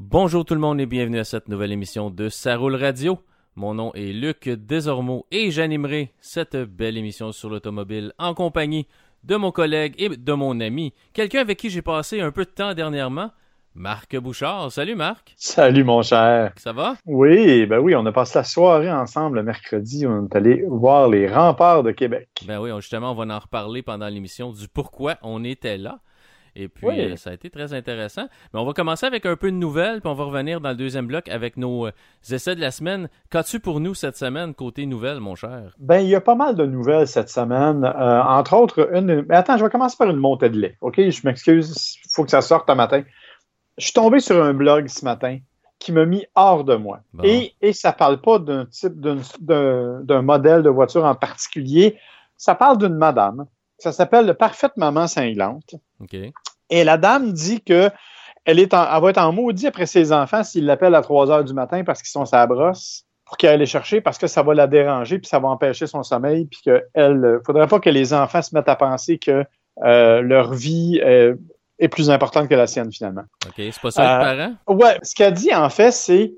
Bonjour tout le monde et bienvenue à cette nouvelle émission de Ça roule radio. Mon nom est Luc Desormeaux et j'animerai cette belle émission sur l'automobile en compagnie de mon collègue et de mon ami, quelqu'un avec qui j'ai passé un peu de temps dernièrement, Marc Bouchard. Salut Marc. Salut mon cher. Ça va? Oui, on a passé la soirée ensemble le mercredi. On est allé voir les remparts de Québec. Ben oui, justement, on va en reparler pendant l'émission du pourquoi on était là. Et puis, ça a été très intéressant. Mais on va commencer avec un peu de nouvelles, puis on va revenir dans le deuxième bloc avec nos essais de la semaine. Qu'as-tu pour nous cette semaine, côté nouvelles, mon cher? Ben, il y a pas mal de nouvelles cette semaine. Entre autres, Mais attends, je vais commencer par une montée de lait. OK? Je m'excuse, il faut que ça sorte un matin. Je suis tombé sur un blog ce matin qui m'a mis hors de moi. Bon. Et ça parle pas d'un type, d'un modèle de voiture en particulier. Ça parle d'une madame. Ça s'appelle le Parfaite Maman Cinglante. OK. Et la dame dit que elle va être en maudit après ses enfants s'ils l'appellent à 3 heures du matin parce qu'ils sont sur la brosse pour qu'elle aille les chercher parce que ça va la déranger puis ça va empêcher son sommeil puis qu'elle, faudrait pas que les enfants se mettent à penser que leur vie est plus importante que la sienne finalement. OK, c'est pas ça le parent? Ouais, ce qu'elle dit en fait, c'est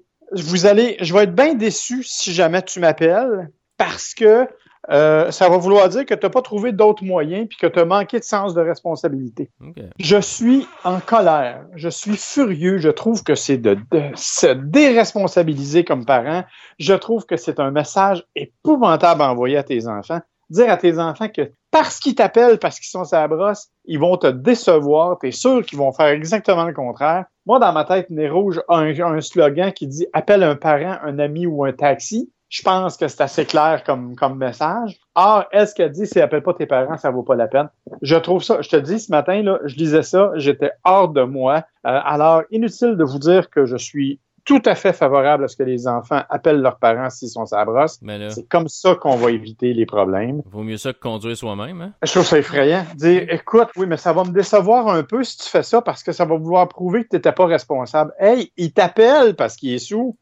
je vais être bien déçu si jamais tu m'appelles parce que ça va vouloir dire que tu n'as pas trouvé d'autres moyens puis que tu as manqué de sens de responsabilité. Okay. Je suis en colère. Je suis furieux. Je trouve que c'est de se déresponsabiliser comme parent. Je trouve que c'est un message épouvantable à envoyer à tes enfants. Dire à tes enfants que parce qu'ils t'appellent, parce qu'ils sont sur la brosse, ils vont te décevoir. Tu es sûr qu'ils vont faire exactement le contraire. Moi, dans ma tête, Nez Rouge a un slogan qui dit « Appelle un parent, un ami ou un taxi ». Je pense que c'est assez clair comme message. Or, est-ce qu'elle dit, si elle appelle pas tes parents, ça vaut pas la peine? Je trouve ça, je te dis, ce matin, là, je lisais ça, j'étais hors de moi. Alors, inutile de vous dire que je suis tout à fait favorable à ce que les enfants appellent leurs parents s'ils sont sur la brosse. C'est comme ça qu'on va éviter les problèmes. Vaut mieux ça que conduire soi-même, hein? Je trouve ça effrayant. Dire, écoute, oui, mais ça va me décevoir un peu si tu fais ça parce que ça va vouloir prouver que tu n'étais pas responsable. Hey, il t'appelle parce qu'il est sous.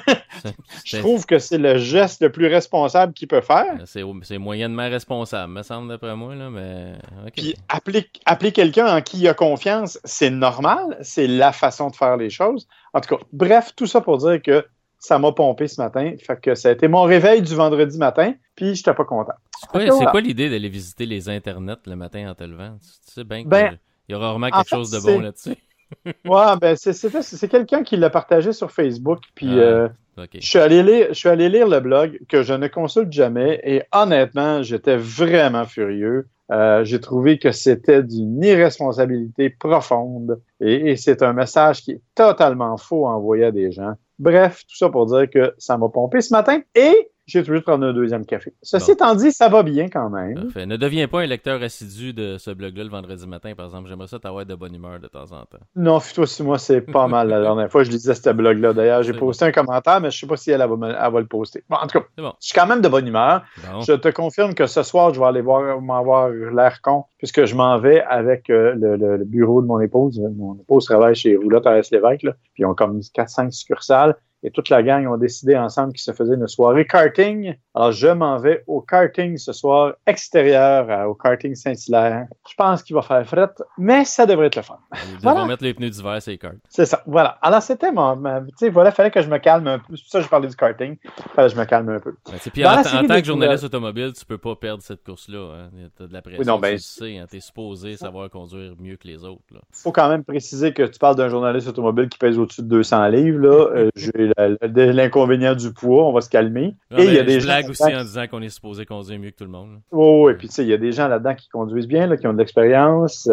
Je trouve que c'est le geste le plus responsable qu'il peut faire. C'est moyennement responsable, me semble, d'après moi. Là, mais... Okay. Puis appeler quelqu'un en qui il a confiance, c'est normal. C'est la façon de faire les choses. En tout cas, bref, tout ça pour dire que ça m'a pompé ce matin. Fait que ça a été mon réveil du vendredi matin, puis j'étais pas content. C'est quoi l'idée d'aller visiter les internets le matin en te levant? Tu sais bien qu'il y aura rarement quelque chose de bon là-dessus. Ouais, ben c'est quelqu'un qui l'a partagé sur Facebook, puis okay. Je suis allé lire le blog que je ne consulte jamais, et honnêtement, j'étais vraiment furieux. J'ai trouvé que c'était d'une irresponsabilité profonde, et c'est un message qui est totalement faux à envoyer à des gens. Bref, tout ça pour dire que ça m'a pompé ce matin, et j'ai toujours prendre un deuxième café. Ceci étant dit, ça va bien quand même. Parfait. Ne deviens pas un lecteur assidu de ce blog-là le vendredi matin, par exemple. J'aimerais ça t'avoir de bonne humeur de temps en temps. Non, toi aussi, moi, c'est pas mal la dernière fois. Je lisais ce blog-là. D'ailleurs, j'ai posté un commentaire, mais je sais pas si elle va le poster. Bon, en tout cas, je suis quand même de bonne humeur. Bon. Je te confirme que ce soir, je vais aller m'avoir l'air con, puisque je m'en vais avec le bureau de mon épouse. Mon épouse travaille chez Roulotte Arès-Lévesque, là, puis ils ont comme 4-5 succursales. Et toute la gang ont décidé ensemble qu'ils se faisaient une soirée karting. Alors, je m'en vais au karting ce soir, extérieur, au karting Saint-Hilaire. Je pense qu'il va faire fret, mais ça devrait être le fun. Ils devront mettre les pneus d'hiver, c'est karts. C'est ça, voilà. Alors, c'était tu sais, voilà, fallait que je me calme un peu. C'est pour ça que je parlais du karting. Fallait que je me calme un peu. Puis en tant que journaliste automobile, tu peux pas perdre cette course-là. Hein. T'as de la pression, oui, non, tu sais. Hein. T'es supposé savoir conduire mieux que les autres. Il faut quand même préciser que tu parles d'un journaliste automobile qui pèse au-dessus de 200 livres. Là. J'ai l'inconvénient du poids, on va se calmer. Non, et il y a des blagues aussi en disant qu'on est supposé conduire mieux que tout le monde. Oui, puis tu sais, il y a des gens là-dedans qui conduisent bien, là, qui ont de l'expérience.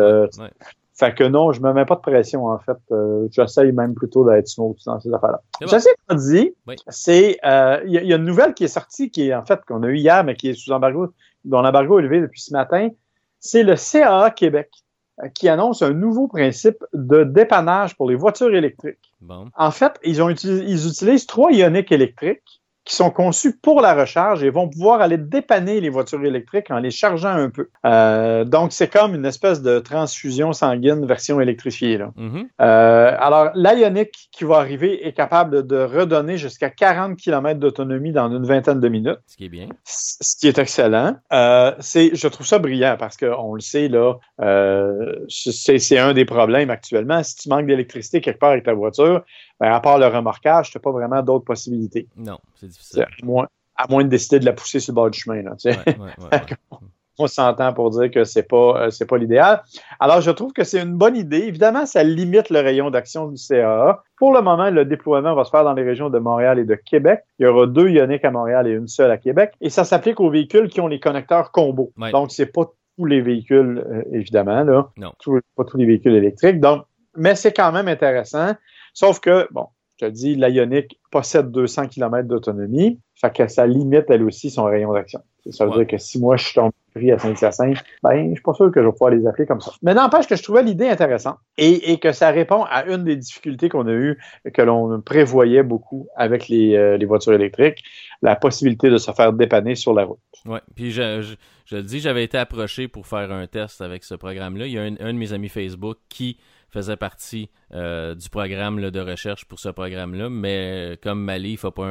Fait que non, je me mets pas de pression, en fait. J'essaye même plutôt d'être smooth dans ces affaires-là. Ceci étant dit, c'est il y a une nouvelle qui est sortie, qui est en fait qu'on a eu hier, mais qui est sous embargo, dont l'embargo est levé depuis ce matin. C'est le CAA Québec qui annonce un nouveau principe de dépannage pour les voitures électriques. Bon. En fait, ils utilisent 3 ioniques électriques qui sont conçus pour la recharge et vont pouvoir aller dépanner les voitures électriques en les chargeant un peu. Donc, c'est comme une espèce de transfusion sanguine version électrifiée. Là. Mm-hmm. Alors, l'ionique qui va arriver est capable de redonner jusqu'à 40 km d'autonomie dans une vingtaine de minutes. Ce qui est bien. Ce qui est excellent. Je trouve ça brillant parce qu'on le sait, là, c'est un des problèmes actuellement. Si tu manques d'électricité quelque part avec ta voiture, à part le remorquage, tu n'as pas vraiment d'autres possibilités. Non, c'est difficile. À moins de décider de la pousser sur le bord du chemin. Là, tu sais. Ouais. On s'entend pour dire que c'est pas l'idéal. Alors, je trouve que c'est une bonne idée. Évidemment, ça limite le rayon d'action du CAA. Pour le moment, le déploiement va se faire dans les régions de Montréal et de Québec. Il y aura 2 Ioniq à Montréal et une seule à Québec. Et ça s'applique aux véhicules qui ont les connecteurs combo. Ouais. Donc, c'est pas tous les véhicules, évidemment, là. Non. Pas tous les véhicules électriques. Donc, mais c'est quand même intéressant. Sauf que, bon, je te dis, la Ioniq possède 200 km d'autonomie. Fait que ça limite, elle aussi, son rayon d'action. Ça veut dire que si moi, je suis tombé pris à Saint-Hyacinthe, je suis pas sûr que je vais pouvoir les appeler comme ça. Mais n'empêche que je trouvais l'idée intéressante et que ça répond à une des difficultés qu'on a eues, que l'on prévoyait beaucoup avec les voitures électriques, la possibilité de se faire dépanner sur la route. Oui, puis je le dis, j'avais été approché pour faire un test avec ce programme-là. Il y a un de mes amis Facebook qui faisait partie du programme là, de recherche pour ce programme-là, mais comme Mali, il ne faut pas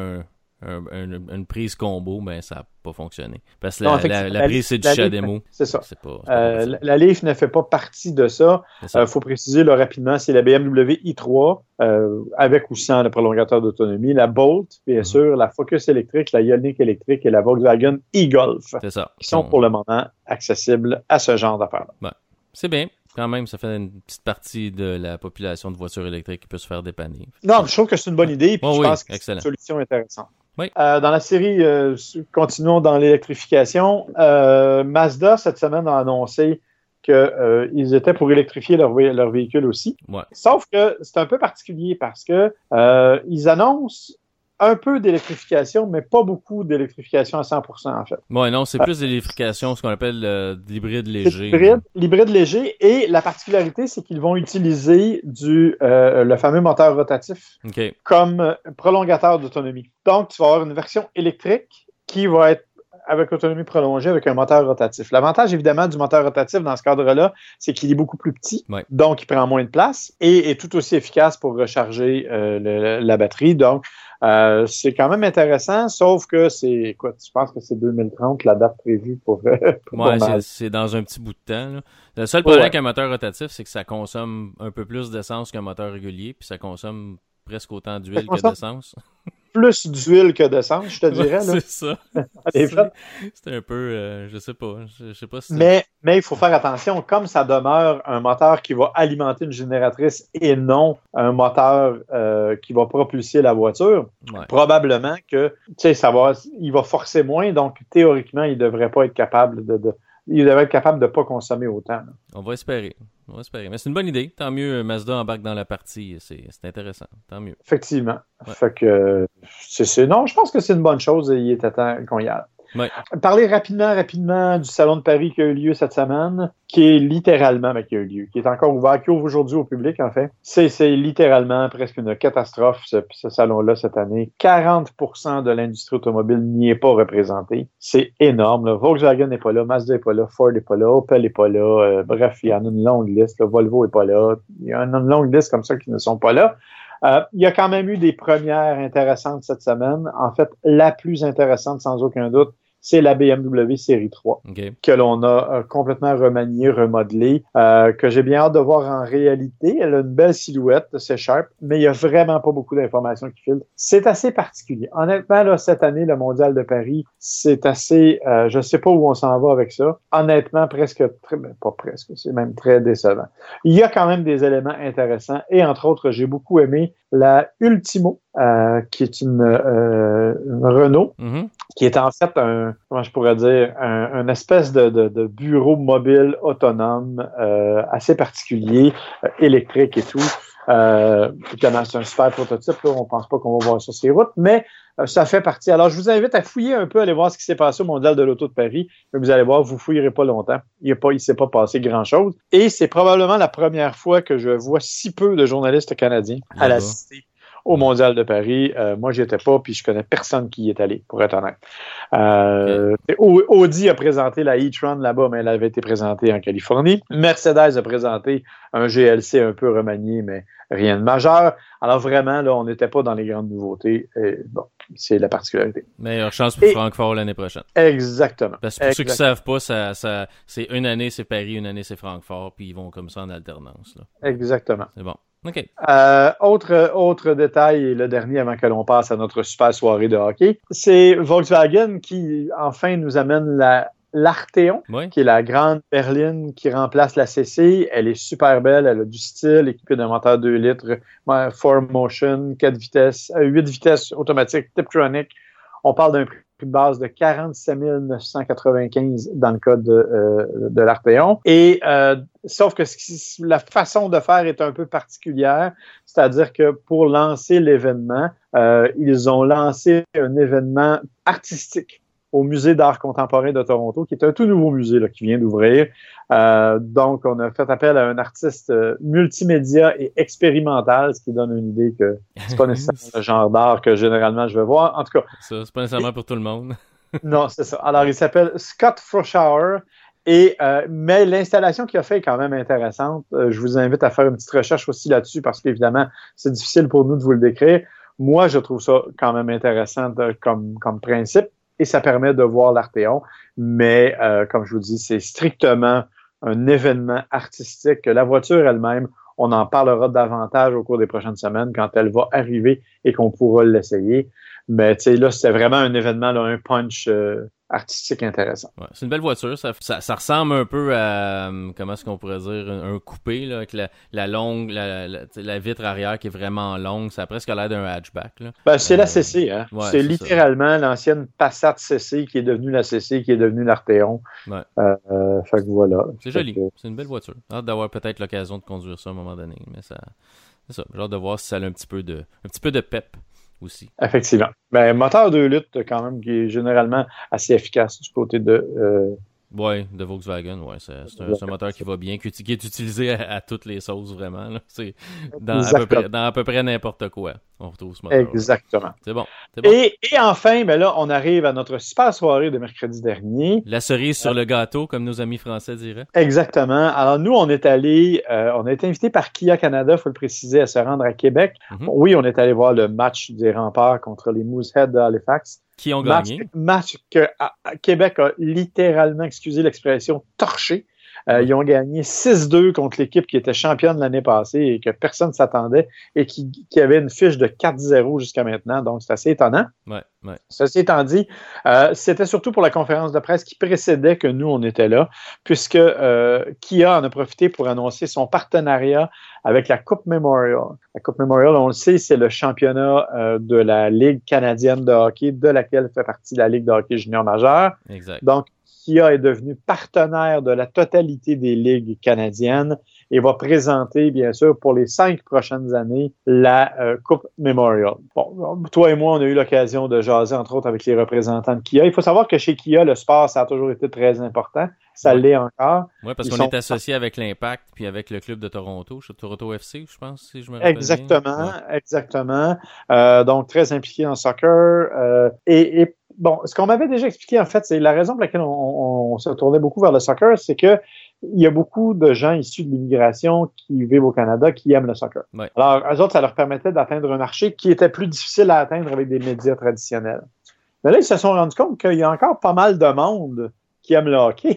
une prise combo, ça n'a pas fonctionné. Parce que la prise, c'est du CHAdeMO. C'est ça. C'est pas la Leaf ne fait pas partie de ça. Faut préciser là, rapidement, c'est la BMW i3 avec ou sans le prolongateur d'autonomie, la Bolt, bien sûr, la Focus électrique, la Ioniq électrique et la Volkswagen e-Golf. C'est ça. Qui sont pour le moment accessibles à ce genre d'affaires-là. Ouais. C'est bien. Quand même, ça fait une petite partie de la population de voitures électriques qui peut se faire dépanner. Non, je trouve que c'est une bonne idée et puis je pense que c'est une solution intéressante. Oui. Dans la série, continuons dans l'électrification. Mazda, cette semaine, a annoncé qu'ils étaient pour électrifier leur véhicule aussi. Ouais. Sauf que c'est un peu particulier parce que ils annoncent un peu d'électrification, mais pas beaucoup d'électrification à 100%, en fait. Ouais, non, c'est plus d'électrification, ce qu'on appelle l'hybride léger. L'hybride léger, et la particularité, c'est qu'ils vont utiliser le fameux moteur rotatif comme prolongateur d'autonomie. Donc, tu vas avoir une version électrique qui va être avec autonomie prolongée avec un moteur rotatif. L'avantage, évidemment, du moteur rotatif dans ce cadre-là, c'est qu'il est beaucoup plus petit, donc il prend moins de place et est tout aussi efficace pour recharger la batterie. Donc, c'est quand même intéressant, sauf que je pense que c'est 2030, la date prévue pour c'est dans un petit bout de temps. Là. Le seul problème avec un moteur rotatif, c'est que ça consomme un peu plus d'essence qu'un moteur régulier, puis ça consomme presque autant d'huile que d'essence. Plus d'huile que d'essence, je te dirais. Là. C'est ça. C'est un peu, je sais pas si mais il faut faire attention, comme ça demeure un moteur qui va alimenter une génératrice et non un moteur qui va propulser la voiture, probablement que il va forcer moins, donc théoriquement, il devrait pas être capable il devrait être capable de ne pas consommer autant. Là. On va espérer. Mais c'est une bonne idée. Tant mieux, Mazda embarque dans la partie. C'est intéressant. Tant mieux. Effectivement. Fait que, non, je pense que c'est une bonne chose et il est temps qu'on y aille. Ouais. Parler rapidement du Salon de Paris qui a eu lieu cette semaine, qui est littéralement, qui a eu lieu, qui est encore ouvert, qui ouvre aujourd'hui au public, en fait. C'est littéralement presque une catastrophe, ce salon-là, cette année. 40% de l'industrie automobile n'y est pas représentée. C'est énorme, là. Volkswagen n'est pas là, Mazda n'est pas là, Ford n'est pas là, Opel n'est pas là. Bref, il y en a une longue liste, là. Volvo n'est pas là. Il y a une longue liste comme ça qui ne sont pas là. Il y a quand même eu des premières intéressantes cette semaine. En fait, la plus intéressante, sans aucun doute, c'est la BMW Série 3, que l'on a complètement remaniée, remodelée, que j'ai bien hâte de voir en réalité. Elle a une belle silhouette, c'est sharp, mais il y a vraiment pas beaucoup d'informations qui filtrent. C'est assez particulier. Honnêtement, là, cette année, le Mondial de Paris, c'est assez... je sais pas où on s'en va avec ça. Honnêtement, pas presque, c'est même très décevant. Il y a quand même des éléments intéressants et entre autres, j'ai beaucoup aimé la Ultimo, qui est une Renault, qui est en fait un espèce de bureau mobile autonome assez particulier, électrique et tout. Évidemment, c'est un super prototype, là, on pense pas qu'on va voir sur ces routes, mais ça fait partie. Alors, je vous invite à fouiller un peu, aller voir ce qui s'est passé au Mondial de l'Auto de Paris. Vous allez voir, vous fouillerez pas longtemps. Il s'est pas passé grand-chose. Et c'est probablement la première fois que je vois si peu de journalistes canadiens à l'assister au Mondial de Paris. Moi, j'y étais pas, puis je connais personne qui y est allé, pour être honnête. Audi a présenté la e-tron là-bas, mais elle avait été présentée en Californie. Mercedes a présenté un GLC un peu remanié, mais rien de majeur. Alors vraiment, là, on n'était pas dans les grandes nouveautés. Et bon, c'est la particularité. Meilleure chance pour Francfort l'année prochaine. Exactement. Parce que pour ceux qui ne savent pas, c'est une année c'est Paris, une année c'est Francfort, puis ils vont comme ça en alternance. Là. Exactement. C'est bon. OK. Autre détail, et le dernier avant que l'on passe à notre super soirée de hockey, c'est Volkswagen qui, enfin, nous amène l'Arteon, qui est la grande berline qui remplace la CC. Elle est super belle, elle a du style, équipée d'un moteur 2 litres, 4Motion, 4 vitesses, 8 vitesses automatiques, Tiptronic. On parle d'un prix de base de 47 995 dans le cas de l'Arteon. Et sauf que la façon de faire est un peu particulière, c'est-à-dire que pour lancer l'événement, ils ont lancé un événement artistique au Musée d'art contemporain de Toronto, qui est un tout nouveau musée là, qui vient d'ouvrir. Donc, on a fait appel à un artiste multimédia et expérimental, ce qui donne une idée que c'est pas nécessairement le genre d'art que généralement je vais voir. En tout cas, ça, c'est pas nécessairement pour tout le monde. Non, c'est ça. Alors, il s'appelle Scott Froschauer. Mais l'installation qu'il a fait est quand même intéressante. Je vous invite à faire une petite recherche aussi là-dessus parce qu'évidemment, c'est difficile pour nous de vous le décrire. Moi, je trouve ça quand même intéressant comme principe. Et ça permet de voir l'Arteon, mais comme je vous dis, c'est strictement un événement artistique. La voiture elle-même, on en parlera davantage au cours des prochaines semaines quand elle va arriver et qu'on pourra l'essayer. Mais tu sais, là, c'était vraiment un événement, là, un punch artistique intéressant. Ouais, c'est une belle voiture. Ça ressemble un peu à, comment est-ce qu'on pourrait dire, un coupé, là, avec la longue, la vitre arrière qui est vraiment longue. Ça a presque l'air d'un hatchback. Là. Ben, c'est la CC, hein. Ouais, c'est littéralement l'ancienne Passat CC qui est devenue la CC, qui est devenue l'Arteon. Ouais. Fait que voilà. C'est joli. C'est une belle voiture. J'ai hâte d'avoir peut-être l'occasion de conduire ça à un moment donné. Mais c'est ça. J'ai hâte de voir si ça a un petit peu de pep. Aussi. Effectivement. Ben, moteur 2 litres, quand même, qui est généralement assez efficace du côté de... Oui, de Volkswagen, ouais. C'est un moteur qui va bien, qui est utilisé à toutes les sauces, vraiment. Là. C'est dans à peu près n'importe quoi. On retrouve ce moteur. Exactement. C'est bon. Et enfin, ben là, on arrive à notre super soirée de mercredi dernier. La cerise sur le gâteau, comme nos amis français diraient. Exactement. Alors, nous, on a été invités par Kia Canada, il faut le préciser, à se rendre à Québec. Mm-hmm. Oui, on est allé voir le match des Remparts contre les Mooseheads de Halifax. Qui ont gagné. Match que Québec a littéralement, excusez l'expression, torché. Ils ont gagné 6-2 contre l'équipe qui était championne l'année passée et que personne ne s'attendait et qui avait une fiche de 4-0 jusqu'à maintenant. Donc, c'est assez étonnant. Ouais. Ceci étant dit, c'était surtout pour la conférence de presse qui précédait que nous, on était là, puisque Kia en a profité pour annoncer son partenariat avec la Coupe Memorial. La Coupe Memorial, on le sait, c'est le championnat de la Ligue canadienne de hockey, de laquelle fait partie la Ligue de hockey junior majeure. Exact. Donc, Kia est devenu partenaire de la totalité des ligues canadiennes et va présenter, bien sûr, pour les 5 prochaines années, la Coupe Memorial. Bon, toi et moi, on a eu l'occasion de jaser, entre autres, avec les représentants de Kia. Il faut savoir que chez Kia, le sport, ça a toujours été très important. Ça l'est encore. Oui, parce qu'on est associé avec l'Impact puis avec le club de Toronto, Toronto FC, je pense, si je me rappelle Exactement. Donc, très impliqué en soccer. Bon, ce qu'on m'avait déjà expliqué, en fait, c'est la raison pour laquelle on se tournait beaucoup vers le soccer, c'est que il y a beaucoup de gens issus de l'immigration qui vivent au Canada qui aiment le soccer. Ouais. Alors, eux autres, ça leur permettait d'atteindre un marché qui était plus difficile à atteindre avec des médias traditionnels. Mais là, ils se sont rendus compte qu'il y a encore pas mal de monde qui aime le hockey.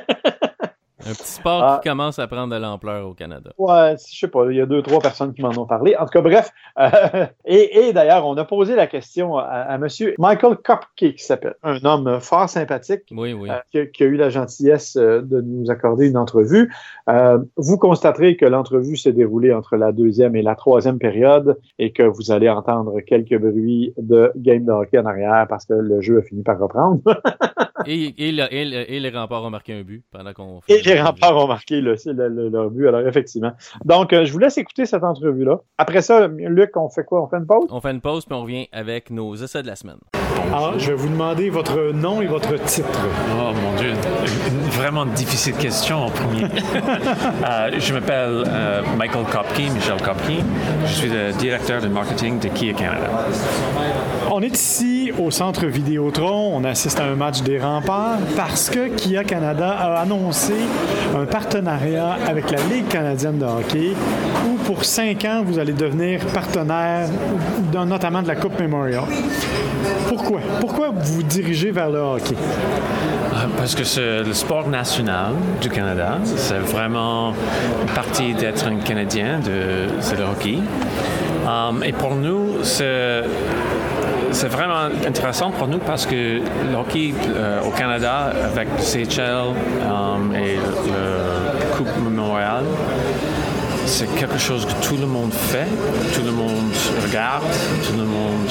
Un petit sport qui commence à prendre de l'ampleur au Canada. Ouais, je sais pas, il y a 2-3 personnes qui m'en ont parlé. En tout cas, bref. Et d'ailleurs, on a posé la question à monsieur Michael Kopke, qui s'appelle un homme fort sympathique. Oui. Qui a eu la gentillesse de nous accorder une entrevue. Vous constaterez que l'entrevue s'est déroulée entre la 2e et la 3e période et que vous allez entendre quelques bruits de game de hockey en arrière parce que le jeu a fini par reprendre. et les Remparts ont marqué un but pendant qu'on fait. Et les Remparts ont marqué leur but, alors effectivement. Donc, je vous laisse écouter cette entrevue-là. Après ça, Luc, on fait quoi? On fait une pause? On fait une pause, puis on revient avec nos essais de la semaine. Alors, je vais vous demander votre nom et votre titre. Oh mon Dieu, une vraiment difficile question en premier. Je m'appelle Michael Kopke. Je suis le directeur de marketing de Kia Canada. On est ici au centre Vidéotron, on assiste à un match des Remparts parce que Kia Canada a annoncé un partenariat avec la Ligue canadienne de hockey où pour 5 ans, vous allez devenir partenaire notamment de la Coupe Memorial. Pourquoi? Pourquoi vous dirigez vers le hockey? Parce que c'est le sport national du Canada. C'est vraiment une partie d'être un Canadien, c'est le hockey. Et pour nous, c'est vraiment intéressant pour nous parce que le hockey au Canada, avec le CHL et le Coupe Memorial, c'est quelque chose que tout le monde fait, tout le monde regarde, tout le monde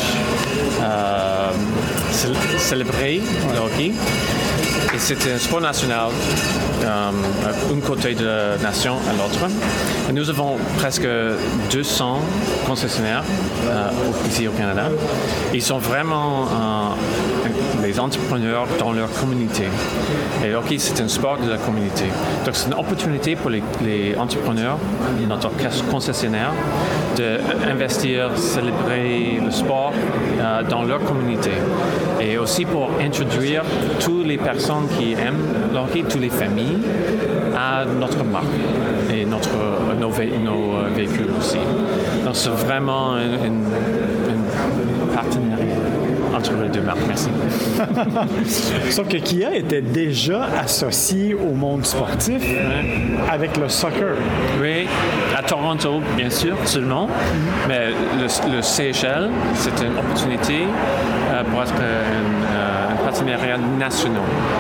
célèbre le hockey. Et c'est un sport national, d'un côté de la nation à l'autre. Et nous avons presque 200 concessionnaires ici au Canada. Ils sont vraiment les entrepreneurs dans leur communauté. Et le hockey, c'est un sport de la communauté. Donc, c'est une opportunité pour les entrepreneurs, notre concessionnaire, d'investir, célébrer le sport dans leur communauté. Et aussi pour introduire toutes les personnes qui aiment le hockey, toutes les familles, à notre marque et nos véhicules aussi. Donc, c'est vraiment un partenariat entre les deux marques. Merci. Sauf que Kia était déjà associé au monde sportif avec le soccer. Oui, à Toronto, bien sûr, seulement. Mais le CHL, c'est une opportunité pour être un partenariat national.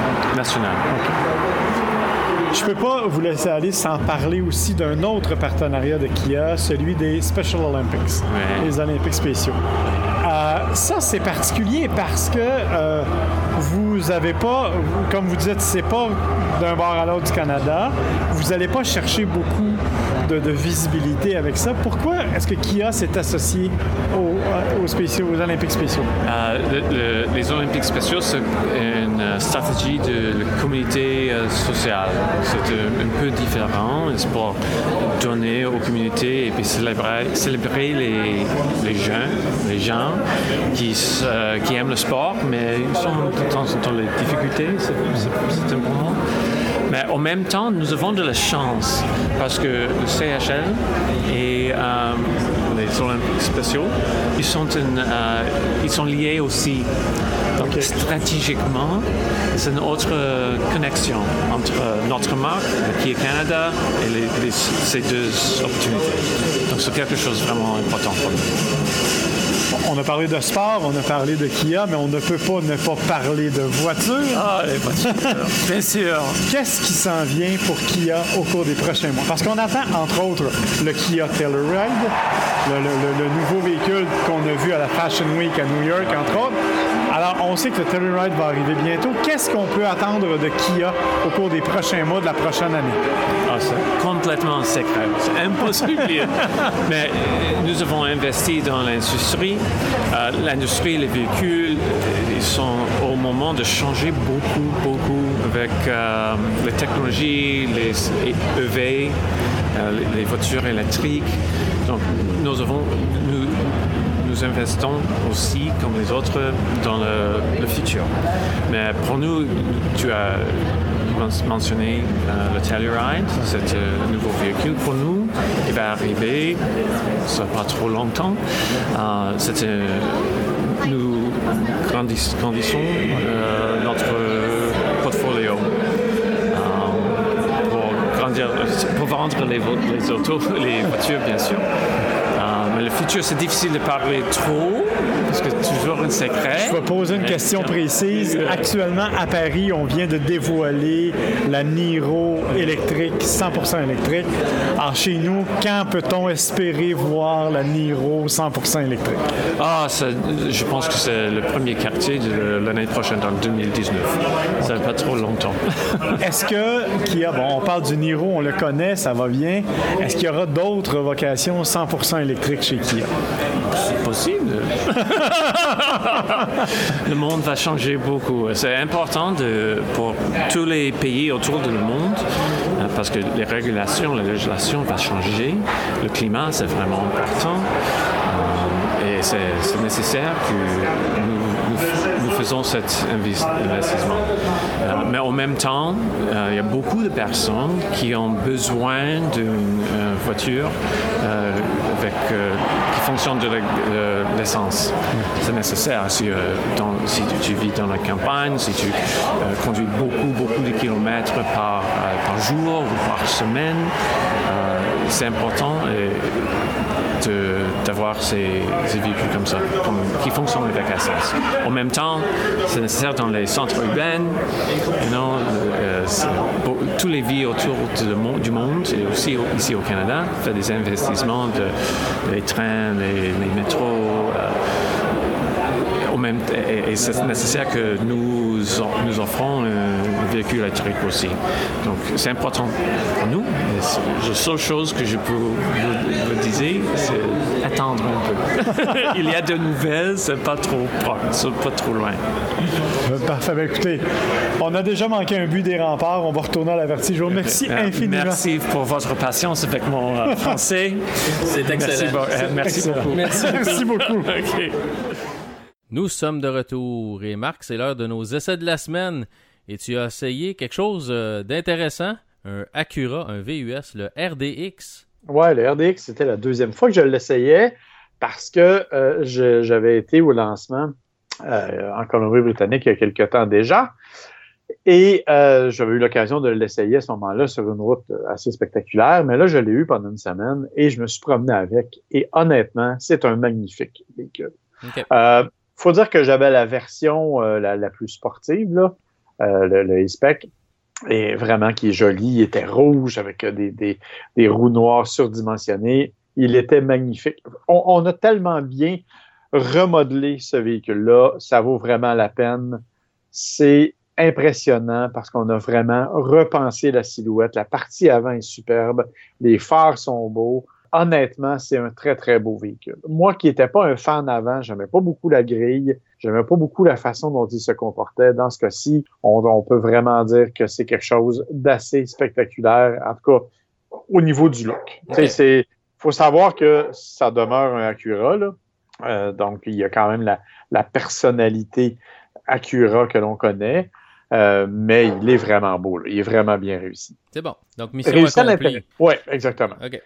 Je ne peux pas vous laisser aller sans parler aussi d'un autre partenariat de Kia, celui des Special Olympics, les Olympiques spéciaux. Ça, c'est particulier parce que vous n'avez pas, comme vous dites, c'est pas d'un bord à l'autre du Canada. Vous n'allez pas chercher beaucoup de visibilité avec ça. Pourquoi est-ce que Kia s'est associé aux Olympiques spéciaux? Les Olympiques spéciaux, c'est une stratégie de la communauté sociale. C'est un peu différent. C'est pour donner aux communautés et puis célébrer les gens qui aiment le sport, mais ils sont de temps en temps les difficultés, c'est important. Mais en même temps, nous avons de la chance parce que le CHL et les Olympiques spéciaux, ils sont liés aussi. Donc, stratégiquement, c'est une autre connexion entre notre marque, qui est Canada, et ces deux opportunités. Donc, c'est quelque chose de vraiment important pour nous. On a parlé de sport, on a parlé de Kia, mais on ne peut pas ne pas parler de voitures. Ah, les voitures, bien sûr. Qu'est-ce qui s'en vient pour Kia au cours des prochains mois? Parce qu'on attend, entre autres, le Kia Telluride, le nouveau véhicule qu'on a vu à la Fashion Week à New York, entre autres. Alors, on sait que le Telluride va arriver bientôt. Qu'est-ce qu'on peut attendre de Kia au cours des prochains mois de la prochaine année? Ah, c'est complètement secret. C'est impossible. Mais nous avons investi dans l'industrie. L'industrie, les véhicules, ils sont au moment de changer beaucoup avec les technologies, les EV, les voitures électriques. Donc, nous investissons aussi, comme les autres, dans le futur. Mais pour nous, tu as mentionné le Telluride, c'est un nouveau véhicule pour nous. Il va arriver, ça pas trop longtemps. Nous grandissons notre portfolio pour vendre les autos, les voitures, bien sûr. Mais le futur, c'est difficile de parler trop, parce que c'est toujours un secret. Je vais poser une question précise. Actuellement, à Paris, on vient de dévoiler la Niro électrique, 100% électrique. Alors, chez nous, quand peut-on espérer voir la Niro 100% électrique? Je pense que c'est le premier quartier de l'année prochaine, en 2019. Ça va pas trop longtemps. Est-ce que, on parle du Niro, on le connaît, ça va bien. Est-ce qu'il y aura d'autres vocations 100% électriques chez Kia? C'est possible. Le monde va changer beaucoup. C'est important pour tous les pays autour du monde parce que les régulations, la législation va changer. Le climat, c'est vraiment important. Et c'est nécessaire que nous faisons cet investissement. Mais en même temps, il y a beaucoup de personnes qui ont besoin d'une voiture qui fonctionne de l'essence. C'est nécessaire si tu vis dans la campagne, si tu conduis beaucoup de kilomètres par jour ou par semaine. C'est important d'avoir ces véhicules comme ça, qui fonctionnent avec essence. En même temps, c'est nécessaire dans les centres urbains. Tous les villes autour du monde, et aussi ici au Canada, font des investissements les trains, les métros. Et c'est nécessaire que nous offrons un véhicule électrique aussi. Donc, c'est important pour nous. La seule chose que je peux vous dire, c'est attendre un peu. Il y a de nouvelles, c'est pas trop loin. Parfait. Ben, écoutez, on a déjà manqué un but des remparts. On va retourner à la Vertige. Merci infiniment. Merci pour votre patience avec mon français. C'est excellent. Merci beaucoup. Merci beaucoup. OK. Nous sommes de retour et Marc, c'est l'heure de nos essais de la semaine et tu as essayé quelque chose d'intéressant, un Acura, un VUS, le RDX. Ouais, le RDX, c'était la deuxième fois que je l'essayais parce que j'avais été au lancement en Colombie-Britannique il y a quelque temps déjà et j'avais eu l'occasion de l'essayer à ce moment-là sur une route assez spectaculaire, mais là, je l'ai eu pendant une semaine et je me suis promené avec et honnêtement, c'est un magnifique véhicule. Okay. Faut dire que j'avais la version la plus sportive, là, le E-Spec, et vraiment qui est joli. Il était rouge avec des roues noires surdimensionnées. Il était magnifique. On a tellement bien remodelé ce véhicule-là. Ça vaut vraiment la peine. C'est impressionnant parce qu'on a vraiment repensé la silhouette. La partie avant est superbe. Les phares sont beaux. Honnêtement, c'est un très, très beau véhicule. Moi qui n'étais pas un fan avant, j'aimais pas beaucoup la grille, j'aimais pas beaucoup la façon dont il se comportait. Dans ce cas-ci, on peut vraiment dire que c'est quelque chose d'assez spectaculaire, en tout cas, au niveau du look. Okay. Faut savoir que ça demeure un Acura, là. Donc, il y a quand même la personnalité Acura que l'on connaît. Mais il est vraiment beau, là. Il est vraiment bien réussi. C'est bon. Donc, mission accomplie. Oui, exactement. OK.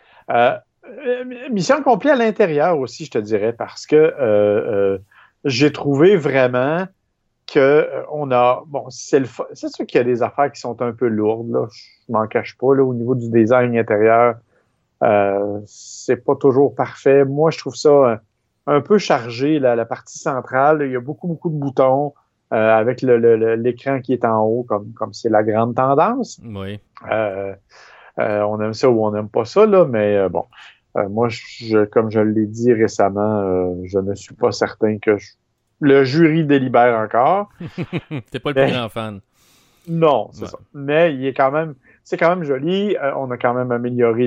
Mission accomplie à l'intérieur aussi, je te dirais, parce que j'ai trouvé vraiment que on a... Bon, c'est sûr qu'il y a des affaires qui sont un peu lourdes, là. Je m'en cache pas, là, au niveau du design intérieur. C'est pas toujours parfait. Moi, je trouve ça un peu chargé, la partie centrale. Il y a beaucoup de boutons. Avec l'écran qui est en haut, comme c'est la grande tendance. Oui. On aime ça ou on n'aime pas ça, là, mais bon. Moi, comme je l'ai dit récemment, je ne suis pas certain que le jury délibère encore. T'es pas le plus grand fan. Non, c'est ça. Mais c'est quand même joli. On a quand même amélioré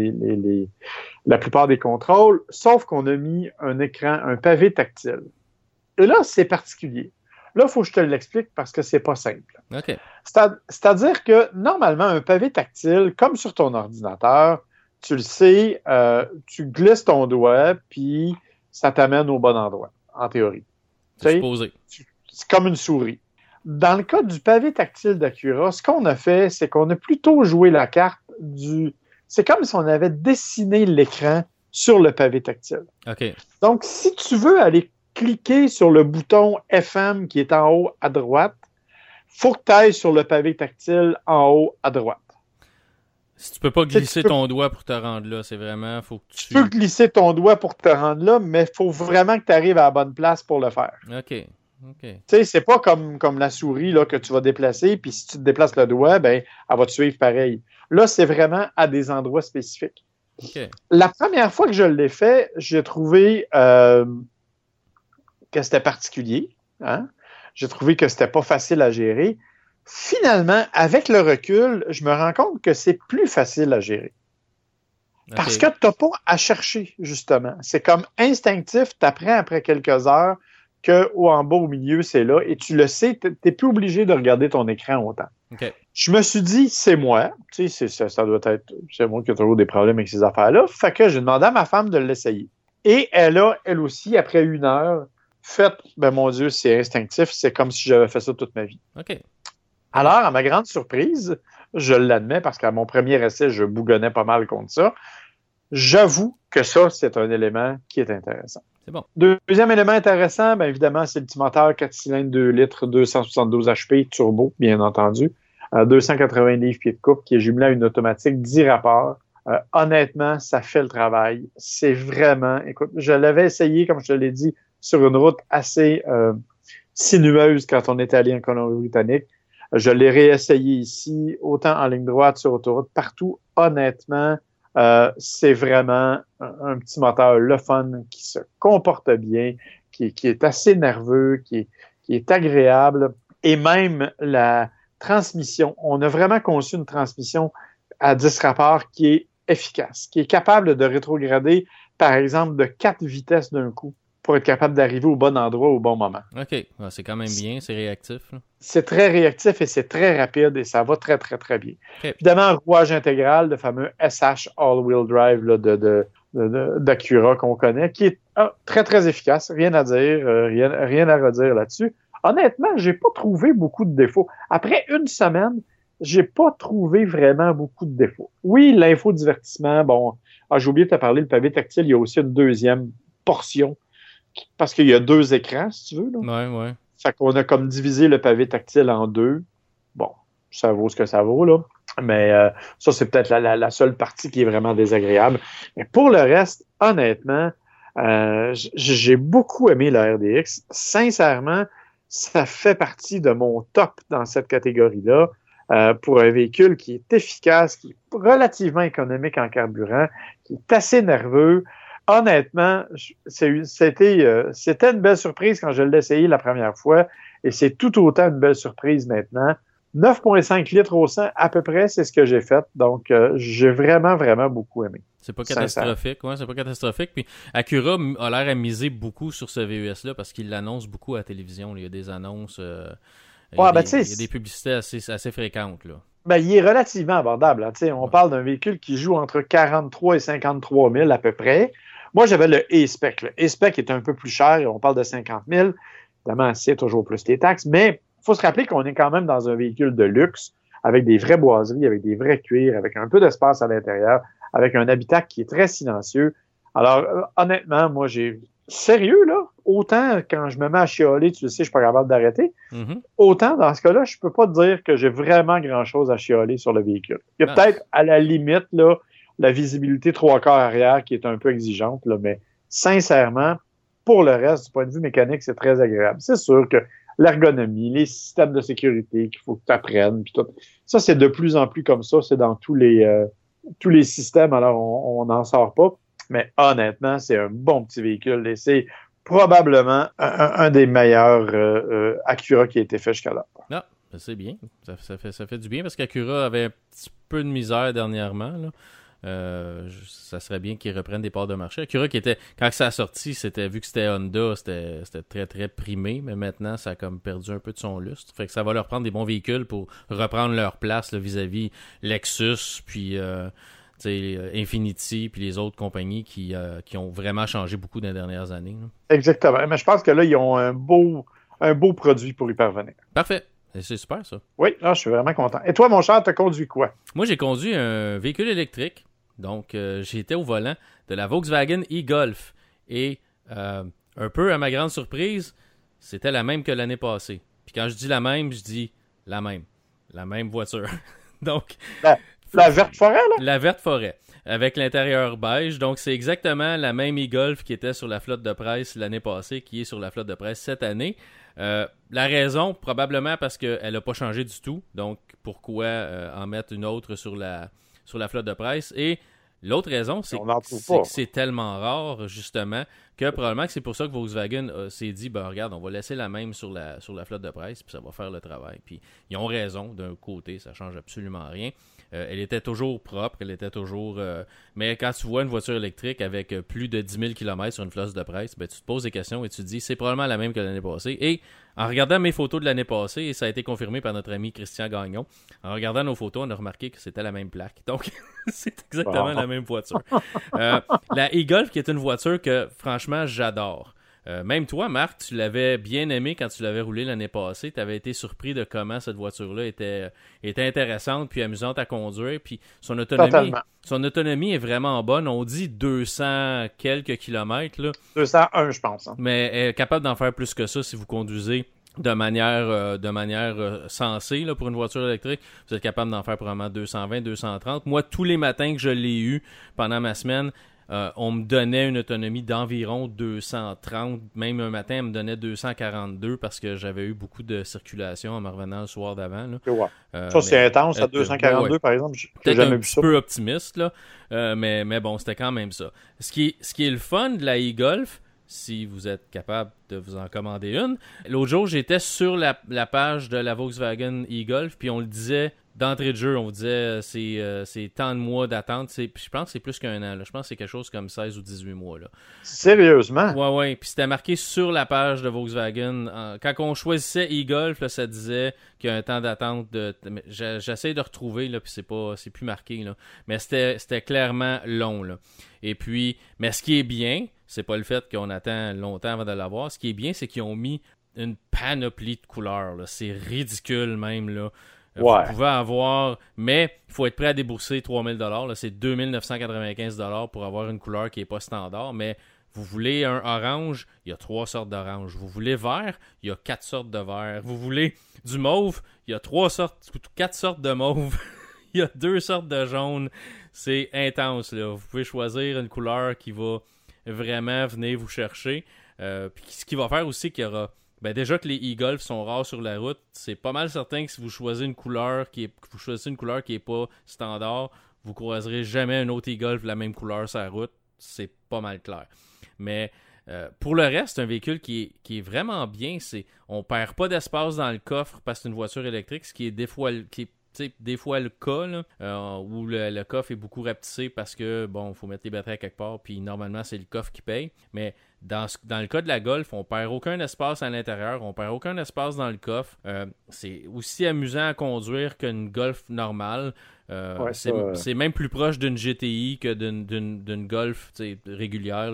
la plupart des contrôles, sauf qu'on a mis un pavé tactile. Et là, c'est particulier. Là, il faut que je te l'explique parce que c'est pas simple. OK. C'est-à-dire que, normalement, un pavé tactile, comme sur ton ordinateur, tu le sais, tu glisses ton doigt, puis ça t'amène au bon endroit, en théorie. C'est supposé. C'est comme une souris. Dans le cas du pavé tactile d'Acura, ce qu'on a fait, c'est qu'on a plutôt joué la carte C'est comme si on avait dessiné l'écran sur le pavé tactile. OK. Donc, si tu veux aller cliquer sur le bouton FM qui est en haut à droite, faut que tu ailles sur le pavé tactile en haut à droite. Si tu peux pas glisser ton doigt pour te rendre là, c'est vraiment, faut que tu peux glisser ton doigt pour te rendre là, mais il faut vraiment que tu arrives à la bonne place pour le faire. OK. Tu sais, c'est pas comme la souris là, que tu vas déplacer, puis si tu te déplaces le doigt, ben, elle va te suivre pareil. Là, c'est vraiment à des endroits spécifiques. Okay. La première fois que je l'ai fait, j'ai trouvé que c'était particulier. Hein? J'ai trouvé que c'était pas facile à gérer. Finalement, avec le recul, je me rends compte que c'est plus facile à gérer. Okay. Parce que tu n'as pas à chercher, justement. C'est comme instinctif, tu apprends après quelques heures qu'au en bas, au milieu, c'est là, et tu le sais, tu n'es plus obligé de regarder ton écran autant. Okay. Je me suis dit, c'est moi. Tu sais, ça doit être, c'est moi qui ai toujours des problèmes avec ces affaires-là. Fait que j'ai demandé à ma femme de l'essayer. Et elle a, elle aussi, après 1 heure, fait, mon Dieu, c'est instinctif, c'est comme si j'avais fait ça toute ma vie. OK. Alors, à ma grande surprise, je l'admets parce qu'à mon premier essai, je bougonnais pas mal contre ça. J'avoue que ça, c'est un élément qui est intéressant. C'est bon. Deuxième élément intéressant, évidemment, c'est le petit moteur 4 cylindres 2 litres, 272 HP, turbo, bien entendu, 280 livres-pieds de couple, qui est jumelé à une automatique 10 rapports. Honnêtement, ça fait le travail. C'est vraiment, écoute, je l'avais essayé, comme je te l'ai dit, sur une route assez sinueuse quand on était allé en Colombie-Britannique. Je l'ai réessayé ici, autant en ligne droite, sur autoroute, partout. Honnêtement, c'est vraiment un petit moteur le fun, qui se comporte bien, qui est assez nerveux, qui est agréable. Et même la transmission, on a vraiment conçu une transmission à 10 rapports qui est efficace, qui est capable de rétrograder, par exemple, de 4 vitesses d'un coup pour être capable d'arriver au bon endroit au bon moment. OK. C'est quand même bien, c'est réactif. Là. C'est très réactif et c'est très rapide et ça va très, très, très bien. Okay. Évidemment, un rouage intégral, le fameux SH All-Wheel Drive là, d'Acura qu'on connaît, qui est très, très efficace. Rien à dire, rien à redire là-dessus. Honnêtement, j'ai pas trouvé beaucoup de défauts. Après 1 semaine, j'ai pas trouvé vraiment beaucoup de défauts. Oui, l'infodivertissement, j'ai oublié de te parler, le pavé tactile, il y a aussi une deuxième portion parce qu'il y a 2 écrans, si tu veux. Là. Ouais. Fait qu'on a comme divisé le pavé tactile en 2. Bon, ça vaut ce que ça vaut, là. Mais ça, c'est peut-être la seule partie qui est vraiment désagréable. Mais pour le reste, honnêtement, j'ai beaucoup aimé la RDX. Sincèrement, ça fait partie de mon top dans cette catégorie-là. Pour un véhicule qui est efficace, qui est relativement économique en carburant, qui est assez nerveux. Honnêtement, c'était une belle surprise quand je l'ai essayé la première fois et c'est tout autant une belle surprise maintenant. 9,5 litres au 100 à peu près, c'est ce que j'ai fait. Donc, j'ai vraiment, vraiment beaucoup aimé. C'est pas catastrophique, c'est pas catastrophique. Puis Acura a l'air à miser beaucoup sur ce VUS-là parce qu'il l'annonce beaucoup à la télévision. Il y a des annonces, il y a des publicités assez fréquentes, là. Il est relativement abordable. Hein. On parle d'un véhicule qui joue entre 43 et 53 000 à peu près. Moi, j'avais le E-Spec. Le E-Spec est un peu plus cher. On parle de 50 000. Évidemment, c'est toujours plus les taxes. Mais il faut se rappeler qu'on est quand même dans un véhicule de luxe avec des vraies boiseries, avec des vrais cuirs, avec un peu d'espace à l'intérieur, avec un habitacle qui est très silencieux. Alors, honnêtement, moi, sérieux, là, autant quand je me mets à chialer, tu le sais, je suis pas capable d'arrêter. Mm-hmm. Autant, dans ce cas-là, je peux pas te dire que j'ai vraiment grand-chose à chialer sur le véhicule. Il y a peut-être, à la limite, là, la visibilité 3/4 arrière qui est un peu exigeante, là, mais sincèrement, pour le reste, du point de vue mécanique, c'est très agréable. C'est sûr que l'ergonomie, les systèmes de sécurité qu'il faut que tu apprennes, puis tout, ça, c'est de plus en plus comme ça. C'est dans tous les systèmes, alors on n'en sort pas. Mais honnêtement, c'est un bon petit véhicule et c'est probablement un des meilleurs Acura qui a été fait jusqu'à là. Ah, c'est bien. Ça fait du bien parce qu'Acura avait un petit peu de misère dernièrement, là. Ça serait bien qu'ils reprennent des parts de marché. Acura qui était, quand ça a sorti, vu que c'était Honda, c'était très très primé, mais maintenant ça a comme perdu un peu de son lustre. Fait que ça va leur prendre des bons véhicules pour reprendre leur place là, vis-à-vis Lexus, puis Infiniti, puis les autres compagnies qui ont vraiment changé beaucoup dans les dernières années. Là. Exactement. Mais je pense que là, ils ont un beau produit pour y parvenir. Parfait. C'est super, ça. Oui, là, je suis vraiment content. Et toi, mon cher, t'as conduit quoi? Moi, j'ai conduit un véhicule électrique. Donc, j'étais au volant de la Volkswagen e-Golf. Et un peu à ma grande surprise, c'était la même que l'année passée. Puis quand je dis la même, je dis la même. La même voiture. Donc... La verte forêt, là? La verte forêt. Avec l'intérieur beige. Donc, c'est exactement la même e-Golf qui était sur la flotte de presse l'année passée, qui est sur la flotte de presse cette année. La raison, probablement parce qu'elle n'a pas changé du tout. Donc, pourquoi en mettre une autre sur la flotte de presse? Et l'autre raison, c'est que c'est tellement rare, justement, que probablement que c'est pour ça que Volkswagen s'est dit, ben regarde, on va laisser la même sur la flotte de presse, puis ça va faire le travail. Puis ils ont raison, d'un côté, ça change absolument rien. Elle était toujours propre, elle était toujours... mais quand tu vois une voiture électrique avec plus de 10 000 km sur une flotte de presse, ben, tu te poses des questions et tu te dis, c'est probablement la même que l'année passée. Et en regardant mes photos de l'année passée, et ça a été confirmé par notre ami Christian Gagnon, en regardant nos photos, on a remarqué que c'était la même plaque. Donc, c'est exactement la même voiture. La e-Golf, qui est une voiture que, franchement, j'adore. Même toi, Marc, tu l'avais bien aimé quand tu l'avais roulé l'année passée. Tu avais été surpris de comment cette voiture-là était intéressante puis amusante à conduire. Puis son autonomie est vraiment bonne. On dit 200 quelques kilomètres. Là. 201, je pense. Hein. Mais elle est capable d'en faire plus que ça si vous conduisez de manière sensée là, pour une voiture électrique. Vous êtes capable d'en faire probablement 220, 230. Moi, tous les matins que je l'ai eu pendant ma semaine, on me donnait une autonomie d'environ 230. Même un matin, elle me donnait 242 parce que j'avais eu beaucoup de circulation en me revenant le soir d'avant. Là. Ouais. Ça, c'est intense, à 242, par exemple. Peut-être un petit peu optimiste, là. Mais bon, c'était quand même ça. Ce qui est le fun de la e-Golf, si vous êtes capable de vous en commander une. L'autre jour, j'étais sur la page de la Volkswagen e-Golf, puis on le disait d'entrée de jeu, on vous disait c'est tant de mois d'attente. Je pense que c'est plus qu'un an. Là. Je pense que c'est quelque chose comme 16 ou 18 mois. Là. Sérieusement? Ouais. Puis c'était marqué sur la page de Volkswagen. Quand on choisissait e-Golf, là, ça disait qu'il y a un temps d'attente de... J'essaie de retrouver, là, puis c'est plus marqué. Là. Mais c'était clairement long. Là. Et puis, mais ce qui est bien, c'est pas le fait qu'on attend longtemps avant de l'avoir. Ce qui est bien, c'est qu'ils ont mis une panoplie de couleurs. Là. C'est ridicule même, là. Ouais. Vous pouvez avoir, mais il faut être prêt à débourser 3 000 $. C'est 2 995 $ pour avoir une couleur qui n'est pas standard. Mais vous voulez un orange, il y a 3 sortes d'orange. Vous voulez vert, il y a 4 sortes de vert. Vous voulez du mauve, il y a 4 sortes de mauve. Il y a 2 sortes de jaune. C'est intense, là. Vous pouvez choisir une couleur qui va vraiment venir vous chercher. Puis ce qui va faire aussi qu'il y aura... Ben déjà que les e-Golf sont rares sur la route, c'est pas mal certain que si vous choisissez une couleur qui est pas standard, vous croiserez jamais une autre e-Golf de la même couleur sur la route. C'est pas mal clair. Mais pour le reste, c'est un véhicule qui est vraiment bien. On perd pas d'espace dans le coffre parce que c'est une voiture électrique, ce qui est des fois le cas, là, où le coffre est beaucoup rapetissé parce que, bon, il faut mettre les batteries à quelque part, puis normalement, c'est le coffre qui paye. Mais dans le cas de la Golf, on perd aucun espace à l'intérieur, on perd aucun espace dans le coffre. C'est aussi amusant à conduire qu'une Golf normale. C'est même plus proche d'une GTI que d'une Golf régulière,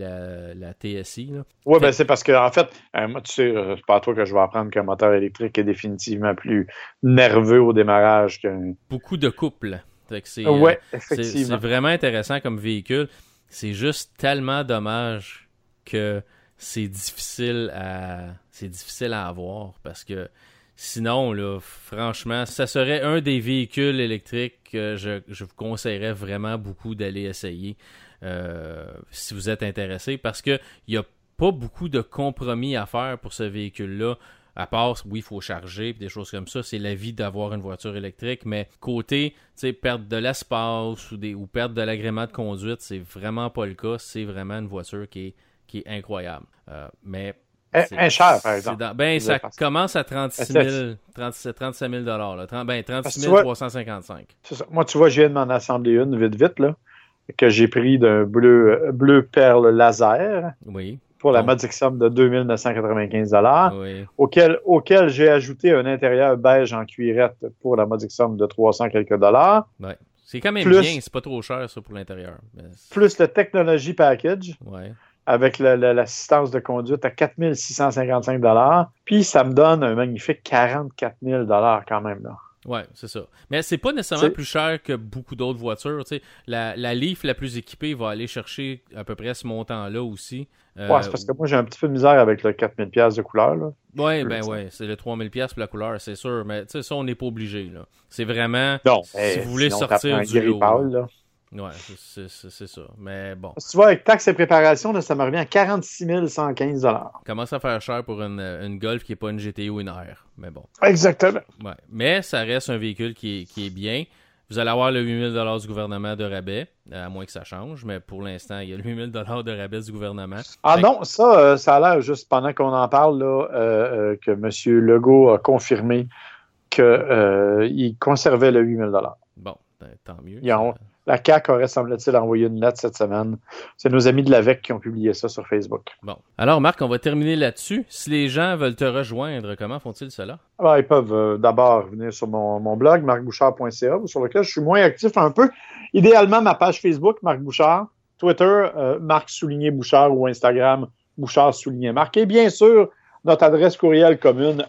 la TSI. Oui, ben c'est parce que, en fait, moi, tu sais, c'est pas à toi que je vais apprendre qu'un moteur électrique est définitivement plus nerveux au démarrage qu'un... Beaucoup de couple. Oui, effectivement. C'est vraiment intéressant comme véhicule. C'est juste tellement dommage que c'est difficile à avoir parce que sinon, là, franchement, ça serait un des véhicules électriques que je vous conseillerais vraiment beaucoup d'aller essayer si vous êtes intéressé parce qu'il n'y a pas beaucoup de compromis à faire pour ce véhicule-là. À part, oui, il faut charger et des choses comme ça. C'est la vie d'avoir une voiture électrique. Mais côté, perdre de l'espace ou perdre de l'agrément de conduite, c'est vraiment pas le cas. C'est vraiment une voiture qui est incroyable. Mais un cher, par exemple. Ça commence à 37 000 $. Là. 36 355. C'est ça. Moi, tu vois, je viens de m'en assembler une vite, là, que j'ai pris d'un bleu perle laser. Oui. Pour la modique somme de 2 995 $, oui. auquel j'ai ajouté un intérieur beige en cuirette pour la modique somme de 300 quelques $. Ouais. C'est quand même bien, c'est pas trop cher ça pour l'intérieur. Plus le Technology Package, ouais. Avec l'assistance de conduite à 4 655 $. Puis ça me donne un magnifique 44 000 $ quand même, là. Ouais, c'est ça. Mais c'est pas nécessairement plus cher que beaucoup d'autres voitures. La Leaf la plus équipée va aller chercher à peu près ce montant-là aussi. Ouais, c'est parce que moi, j'ai un petit peu de misère avec le 4 000 $, de couleur, là. Ouais, c'est le 3 000 $ pour la couleur, c'est sûr. Mais ça, on n'est pas obligé, là. C'est vraiment si vous voulez sortir du lot. Là. Ouais, c'est ça. Mais bon. Si tu vois, avec taxes et préparation, là, ça me revient à 46 115 $. Commence à faire cher pour une Golf qui n'est pas une GTI ou une R. Mais bon. Exactement. Ouais. Mais ça reste un véhicule qui est bien. Vous allez avoir le 8 000 du gouvernement de rabais, à moins que ça change, mais pour l'instant, il y a le 8 000 de rabais du gouvernement. Non, ça a l'air, juste pendant qu'on en parle, là, que M. Legault a confirmé qu'il conservait le 8 000 Bon, tant mieux. La CAQ aurait, semble-t-il, envoyé une lettre cette semaine. C'est nos amis de l'AVEC qui ont publié ça sur Facebook. Bon. Alors, Marc, on va terminer là-dessus. Si les gens veulent te rejoindre, comment font-ils cela? Ils peuvent d'abord venir sur mon blog, marcbouchard.ca, sur lequel je suis moins actif un peu. Idéalement, ma page Facebook, Marc Bouchard, Twitter, Marc-Bouchard ou Instagram, Bouchard-Marc. Et bien sûr, notre adresse courriel commune,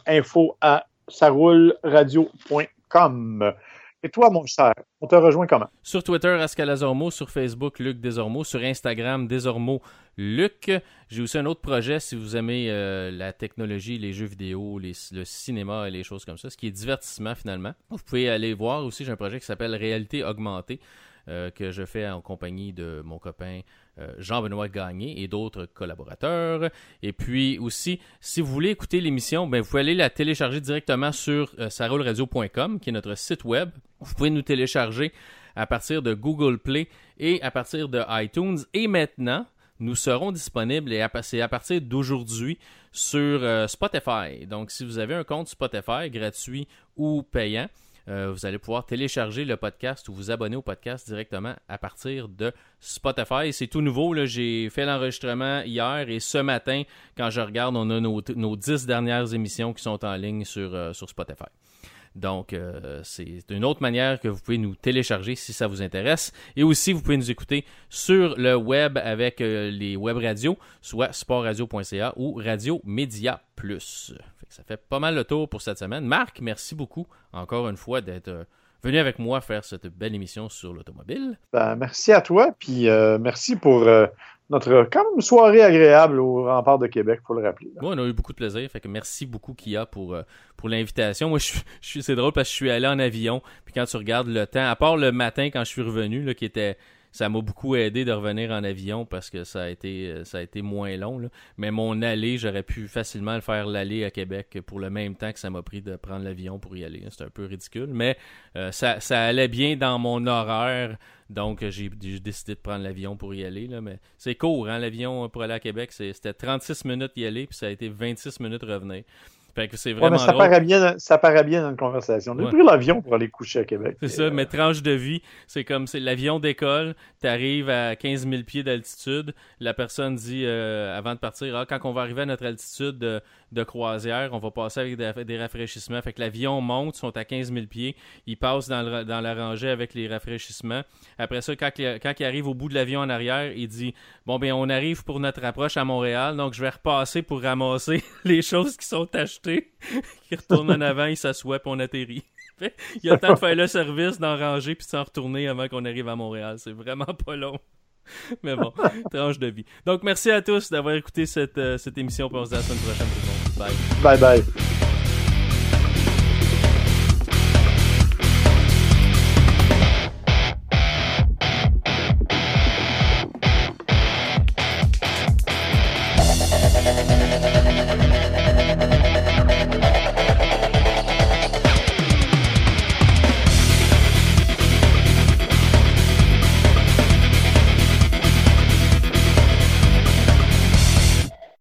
info@saroulradio.com. Et toi, mon cher, on te rejoint comment? Sur Twitter, Ascalazormo, sur Facebook, Luc Desormeaux, sur Instagram, Desormeaux Luc. J'ai aussi un autre projet si vous aimez la technologie, les jeux vidéo, le cinéma et les choses comme ça, ce qui est divertissement finalement. Vous pouvez aller voir aussi, j'ai un projet qui s'appelle Réalité Augmentée, que je fais en compagnie de mon copain Jean-Benoît Gagné et d'autres collaborateurs. Et puis aussi, si vous voulez écouter l'émission, vous pouvez aller la télécharger directement sur saroulradio.com, qui est notre site web. Vous pouvez nous télécharger à partir de Google Play et à partir de iTunes. Et maintenant, nous serons disponibles, et c'est à partir d'aujourd'hui, sur Spotify. Donc, si vous avez un compte Spotify gratuit ou payant, vous allez pouvoir télécharger le podcast ou vous abonner au podcast directement à partir de Spotify. C'est tout nouveau, là. J'ai fait l'enregistrement hier et ce matin, quand je regarde, on a nos 10 dernières émissions qui sont en ligne sur Spotify. Donc, c'est une autre manière que vous pouvez nous télécharger si ça vous intéresse. Et aussi, vous pouvez nous écouter sur le web avec les web radios, soit sportradio.ca ou Radio Média Plus. Ça fait pas mal le tour pour cette semaine. Marc, merci beaucoup encore une fois d'être venu avec moi faire cette belle émission sur l'automobile. Merci à toi, puis merci pour notre quand même soirée agréable au Rempart de Québec, il faut le rappeler. Oui, on a eu beaucoup de plaisir, fait que merci beaucoup Kia pour l'invitation. Moi, c'est drôle parce que je suis allé en avion, puis quand tu regardes le temps, à part le matin quand je suis revenu, là, ça m'a beaucoup aidé de revenir en avion parce que ça a été moins long. Là. Mais mon aller, j'aurais pu facilement le faire l'aller à Québec pour le même temps que ça m'a pris de prendre l'avion pour y aller. C'est un peu ridicule, mais ça allait bien dans mon horaire. Donc, j'ai décidé de prendre l'avion pour y aller. Là, mais c'est court, hein, l'avion pour aller à Québec. C'était 36 minutes y aller, puis ça a été 26 minutes revenir. Fait que c'est vraiment ça paraît bien dans une conversation. On a pris l'avion pour aller coucher à Québec. C'est ça, mais tranche de vie, c'est l'avion décolle, t'arrives à 15 000 pieds d'altitude, la personne dit avant de partir, quand on va arriver à notre altitude de croisière, on va passer avec des rafraîchissements. Fait que l'avion monte, ils sont à 15 000 pieds, ils passent dans la rangée avec les rafraîchissements. Après ça, quand il arrive au bout de l'avion en arrière, il dit on arrive pour notre approche à Montréal, donc je vais repasser pour ramasser les choses qui sont achetées. Qui retourne en avant, il s'assoit puis on atterrit. Il a le temps de faire le service, d'en ranger puis de s'en retourner avant qu'on arrive à Montréal. C'est vraiment pas long. Mais bon, tranche de vie. Donc merci à tous d'avoir écouté cette émission. Puis on se dit à la semaine prochaine. Bye. Bye bye.